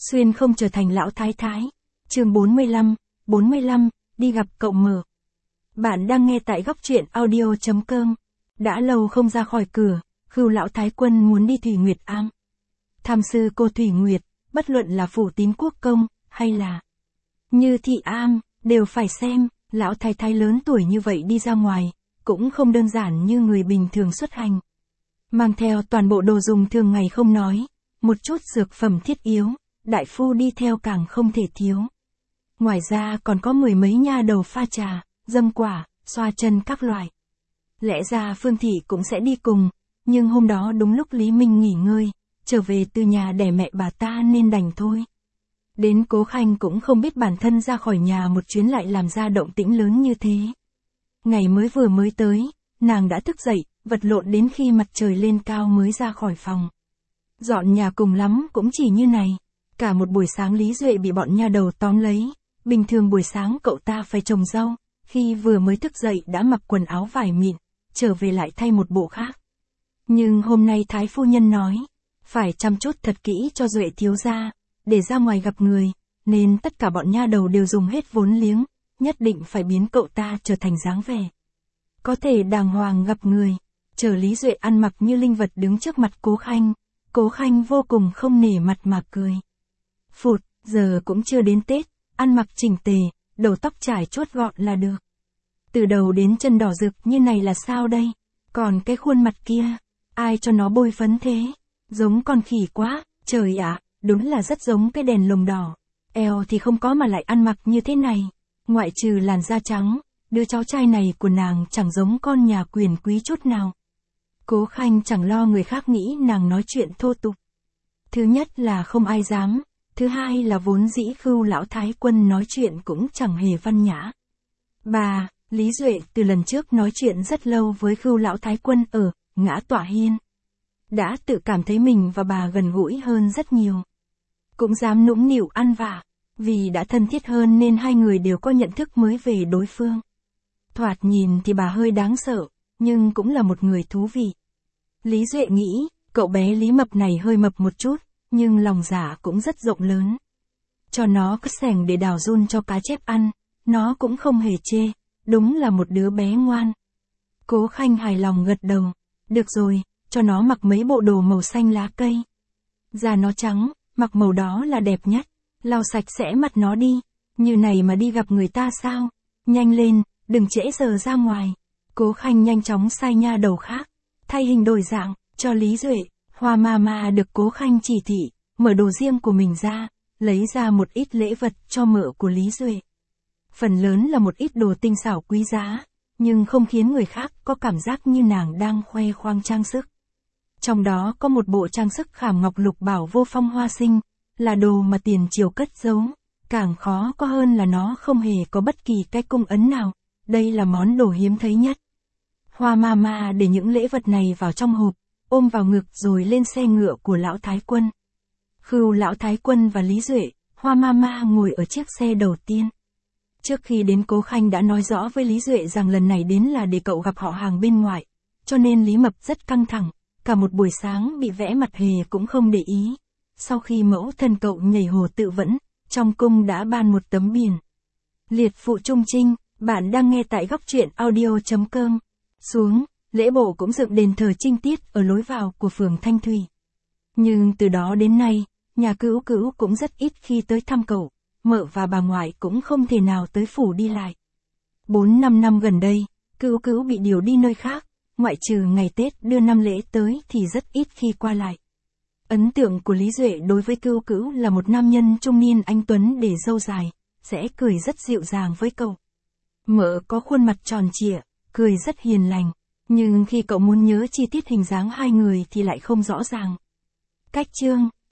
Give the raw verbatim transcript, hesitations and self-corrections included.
Xuyên không trở thành lão thái thái. Chương bốn mươi lăm, bốn mươi lăm, đi gặp cậu mở. Bạn đang nghe tại góc truyện audio chấm com. Đã lâu không ra khỏi cửa, Khưu lão thái quân muốn đi Thủy Nguyệt Am. Tham sư cô Thủy Nguyệt, bất luận là Phủ Tín Quốc Công, hay là Như Thị Am, đều phải xem, lão thái thái lớn tuổi như vậy đi ra ngoài, cũng không đơn giản như người bình thường xuất hành. Mang theo toàn bộ đồ dùng thường ngày không nói, một chút dược phẩm thiết yếu, đại phu đi theo càng không thể thiếu. Ngoài ra còn có mười mấy nha đầu pha trà, dâng quả, xoa chân các loại. Lẽ ra Phương Thị cũng sẽ đi cùng, nhưng hôm đó đúng lúc Lý Minh nghỉ ngơi, trở về từ nhà đẻ mẹ bà ta nên đành thôi. Đến Cố Khanh cũng không biết bản thân ra khỏi nhà một chuyến lại làm ra động tĩnh lớn như thế. Ngày mới vừa mới tới, nàng đã thức dậy, vật lộn đến khi mặt trời lên cao mới ra khỏi phòng. Dọn nhà cùng lắm cũng chỉ như này. Cả một buổi sáng Lý Duệ bị bọn nha đầu tóm lấy. Bình thường buổi sáng cậu ta phải trồng rau, khi vừa mới thức dậy đã mặc quần áo vải mịn, trở về lại thay một bộ khác. Nhưng hôm nay Thái Phu Nhân nói, phải chăm chút thật kỹ cho Duệ thiếu gia, để ra ngoài gặp người, nên tất cả bọn nha đầu đều dùng hết vốn liếng, nhất định phải biến cậu ta trở thành dáng vẻ. Có thể đàng hoàng gặp người, chờ Lý Duệ ăn mặc như linh vật đứng trước mặt Cố Khanh, Cố Khanh vô cùng không nể mặt mà cười. Phụt, giờ cũng chưa đến Tết, ăn mặc chỉnh tề, đầu tóc trải chuốt gọn là được. Từ đầu đến chân đỏ rực như này là sao đây? Còn cái khuôn mặt kia, ai cho nó bôi phấn thế? Giống con khỉ quá, trời ạ, đúng là rất giống cái đèn lồng đỏ. Eo thì không có mà lại ăn mặc như thế này. Ngoại trừ làn da trắng, đứa cháu trai này của nàng chẳng giống con nhà quyền quý chút nào. Cố Khanh chẳng lo người khác nghĩ nàng nói chuyện thô tục. Thứ nhất là không ai dám, thứ hai là vốn dĩ Khưu lão thái quân nói chuyện cũng chẳng hề văn nhã. Bà, Lý Duệ từ lần trước nói chuyện rất lâu với Khưu lão thái quân ở Ngã Tọa Hiên. Đã tự cảm thấy mình và bà gần gũi hơn rất nhiều. Cũng dám nũng nịu ăn vạ, vì đã thân thiết hơn nên hai người đều có nhận thức mới về đối phương. Thoạt nhìn thì bà hơi đáng sợ, nhưng cũng là một người thú vị. Lý Duệ nghĩ, cậu bé Lý Mập này hơi mập một chút, nhưng lòng dạ cũng rất rộng lớn. Cho nó cứ sẻng để đào giun cho cá chép ăn, nó cũng không hề chê, đúng là một đứa bé ngoan. Cố Khanh hài lòng gật đầu, được rồi, cho nó mặc mấy bộ đồ màu xanh lá cây. Da nó trắng, mặc màu đó là đẹp nhất, lau sạch sẽ mặt nó đi, như này mà đi gặp người ta sao? Nhanh lên, đừng trễ giờ ra ngoài. Cố Khanh nhanh chóng sai nha đầu khác, thay hình đổi dạng, cho Lý Duệ. Hoa ma ma được Cố Khanh chỉ thị, mở đồ riêng của mình ra, lấy ra một ít lễ vật cho mợ của Lý Duệ. Phần lớn là một ít đồ tinh xảo quý giá, nhưng không khiến người khác có cảm giác như nàng đang khoe khoang trang sức. Trong đó có một bộ trang sức khảm ngọc lục bảo vô phong hoa sinh, là đồ mà tiền triều cất giấu, càng khó có hơn là nó không hề có bất kỳ cái cung ấn nào, đây là món đồ hiếm thấy nhất. Hoa ma ma để những lễ vật này vào trong hộp, ôm vào ngực rồi lên xe ngựa của lão thái quân. Khưu lão thái quân và Lý Duệ, Hoa ma ma ngồi ở chiếc xe đầu tiên. Trước khi đến Cố Khanh đã nói rõ với Lý Duệ rằng lần này đến là để cậu gặp họ hàng bên ngoài, cho nên Lý Mập rất căng thẳng, cả một buổi sáng bị vẽ mặt hề cũng không để ý. Sau khi mẫu thân cậu nhảy hồ tự vẫn, trong cung đã ban một tấm biển. Liệt phụ trung trinh, bạn đang nghe tại góc truyện audio chấm com. Xuống, lễ bộ cũng dựng đền thờ trinh tiết ở lối vào của phường Thanh Thủy. Nhưng từ đó đến nay, nhà Cữu Cữu cũng rất ít khi tới thăm cậu, mợ và bà ngoại cũng không thể nào tới phủ đi lại. Bốn năm năm gần đây, Cữu Cữu bị điều đi nơi khác, ngoại trừ ngày Tết đưa năm lễ tới thì rất ít khi qua lại. Ấn tượng của Lý Duệ đối với Cữu Cữu là một nam nhân trung niên anh tuấn để râu dài, sẽ cười rất dịu dàng với cậu. Mợ có khuôn mặt tròn trịa, cười rất hiền lành, nhưng khi cậu muốn nhớ chi tiết hình dáng hai người thì lại không rõ ràng. Cách chương